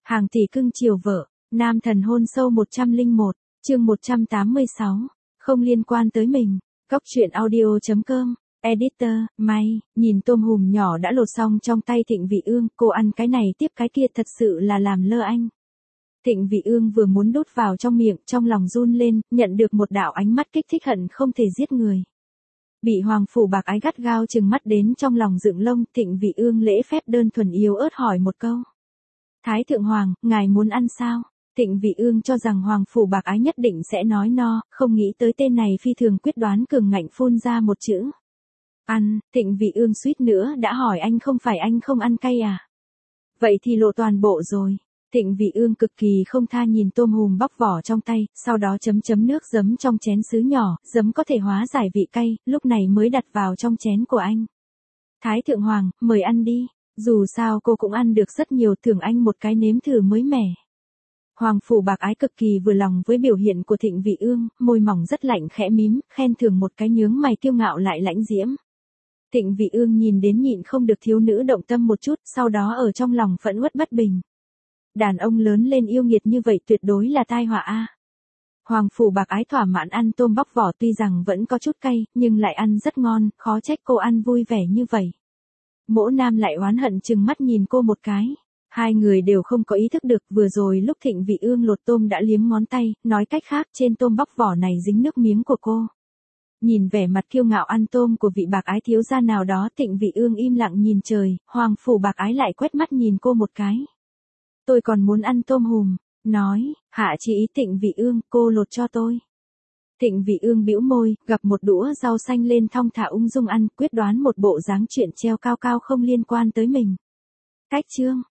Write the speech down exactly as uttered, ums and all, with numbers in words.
Hàng tỷ cưng chiều vợ, nam thần hôn sâu một trăm lẻ một, chương một trăm tám mươi sáu, không liên quan tới mình. Góc truyện audio chấm com, editor, May, nhìn tôm hùm nhỏ đã lột xong trong tay Thịnh Vị Ương, cô ăn cái này tiếp cái kia thật sự là làm lơ anh. Thịnh Vị Ương vừa muốn đút vào trong miệng, trong lòng run lên, nhận được một đạo ánh mắt kích thích hận không thể giết người. Bị Hoàng Phủ Bạc Ái gắt gao chừng mắt đến trong lòng dựng lông, Thịnh Vị Ương lễ phép đơn thuần yếu ớt hỏi một câu. Thái thượng hoàng, ngài muốn ăn sao? Thịnh Vị Ương cho rằng Hoàng Phủ Bạc Ái nhất định sẽ nói no, không nghĩ tới tên này phi thường quyết đoán cường ngạnh phun ra một chữ. Ăn, Thịnh Vị Ương suýt nữa đã hỏi anh không phải anh không ăn cay à? Vậy thì lộ toàn bộ rồi. Thịnh Vị Ương cực kỳ không tha nhìn tôm hùm bóc vỏ trong tay, sau đó chấm chấm nước giấm trong chén sứ nhỏ, giấm có thể hóa giải vị cay, lúc này mới đặt vào trong chén của anh. Thái thượng hoàng, mời ăn đi, dù sao cô cũng ăn được rất nhiều, thưởng anh một cái nếm thử mới mẻ. Hoàng Phủ Bạc Ái cực kỳ vừa lòng với biểu hiện của Thịnh Vị Ương, môi mỏng rất lạnh khẽ mím, khen thưởng một cái nhướng mày kiêu ngạo lại lãnh diễm. Thịnh Vị Ương nhìn đến nhịn không được thiếu nữ động tâm một chút, sau đó ở trong lòng phẫn uất bất bình. Đàn ông lớn lên yêu nghiệt như vậy tuyệt đối là tai họa a. Hoàng Phủ Bạc Ái thỏa mãn ăn tôm bóc vỏ, tuy rằng vẫn có chút cay, nhưng lại ăn rất ngon, khó trách cô ăn vui vẻ như vậy. Mỗ Nam lại oán hận chừng mắt nhìn cô một cái. Hai người đều không có ý thức được vừa rồi lúc Thịnh Vị Ương lột tôm đã liếm ngón tay, nói cách khác trên tôm bóc vỏ này dính nước miếng của cô. Nhìn vẻ mặt kiêu ngạo ăn tôm của vị Bạc Ái thiếu gia nào đó, Thịnh Vị Ương im lặng nhìn trời, Hoàng Phủ Bạc Ái lại quét mắt nhìn cô một cái. Tôi còn muốn ăn tôm hùm, nói, hạ chỉ ý Thịnh Vị Ương, cô lột cho tôi. Thịnh Vị Ương bĩu môi, gặp một đũa rau xanh lên thong thả ung dung ăn, quyết đoán một bộ dáng chuyện treo cao cao không liên quan tới mình. Cách chương,